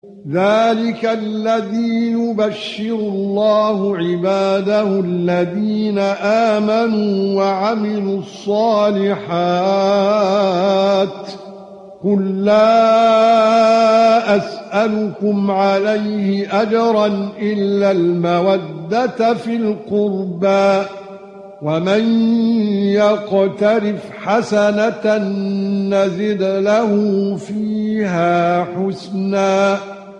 ذَلِكَ الَّذِي يُبَشِّرُ اللَّهُ عِبَادَهُ الَّذِينَ آمَنُوا وَعَمِلُوا الصَّالِحَاتِ قُل لَّا أَسْأَلُكُمْ عَلَيْهِ أَجْرًا إِلَّا الْمَوَدَّةَ فِي الْقُرْبَى وَمَن يَقْتَرِفْ حَسَنَةً نَّزِدْ لَهُ فِيهَا حُسْنًا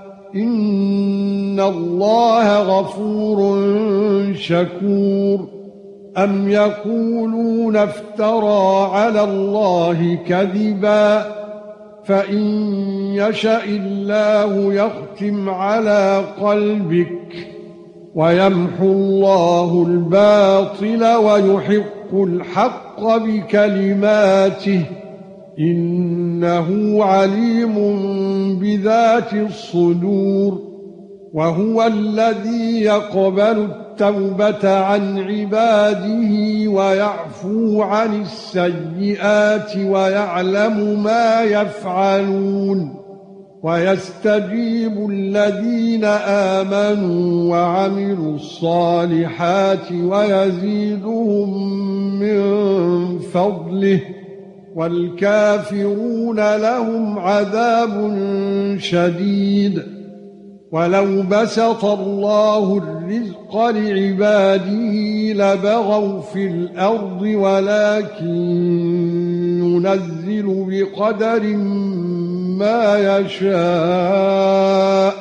إِنَّ اللَّهَ غَفُورٌ شَكُورٌ أَمْ يَقُولُونَ افْتَرَى عَلَى اللَّهِ كَذِبًا فَإِن يَشَأِ اللَّهُ يَخْتِمْ عَلَى قَلْبِكَ وَيَمْحُو اللَّهُ الْبَاطِلَ وَيُحِقُّ الْحَقَّ بِكَلِمَاتِهِ إِنَّهُ عَلِيمٌ بِذَاتِ الصُّدُورِ وَهُوَ الَّذِي يَقْبَلُ التَّوْبَةَ عَنْ عِبَادِهِ وَيَعْفُو عَنِ السَّيِّئَاتِ وَيَعْلَمُ مَا يَفْعَلُونَ وَيَسْتَجِيبُ الَّذِينَ آمَنُوا وَعَمِلُوا الصَّالِحَاتِ وَيَزِيدُهُم مِّن فَضْلِهِ وَالْكَافِرُونَ لَهُمْ عَذَابٌ شَدِيدٌ وَلَوْ بَسَطَ اللَّهُ الرِّزْقَ لِعِبَادِهِ لَبَغَوْا فِي الْأَرْضِ وَلَكِن يُنَزِّلُ بِقَدَرٍ مَا يَشَاءُ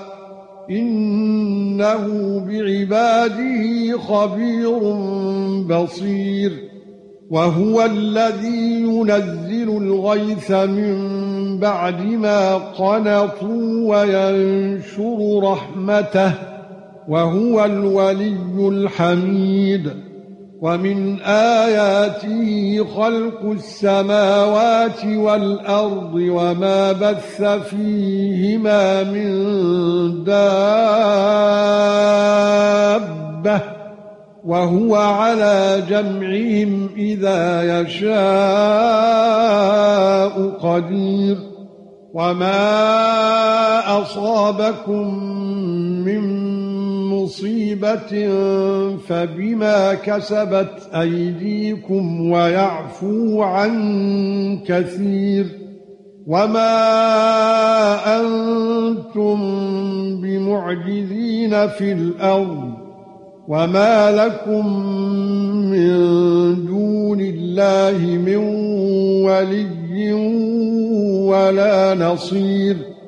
إِنَّهُ بِعِبَادِهِ خَبِيرٌ بَصِيرٌ وَهُوَ الَّذِي يُنَزِّلُ الْغَيْثَ مِن بَعْدِ مَا قَنَطُوا وَيَنشُرُ رَحْمَتَهُ وَهُوَ الْوَلِيُّ الْحَمِيدُ وَمِنْ آيَاتِهِ خَلْقُ السَّمَاوَاتِ وَالْأَرْضِ وَمَا بَثَّ فِيهِمَا مِن دَابَّةٍ وَهُوَ عَلَى جَمْعِهِمْ إِذَا يَشَاءُ قَدِيرٌ وَمَا أَصَابَكُم مِّن مُّصِيبَةٍ فَبِمَا كَسَبَتْ أَيْدِيكُمْ وَيَعْفُو عَن كَثِيرٍ وَمَا أَنتُم بِمُعْجِزِينَ فِي الْأَرْضِ وَمَا لَكُمْ مِن دُونِ اللَّهِ مِن وَلِيٍّ وَلَا نَصِيرٍ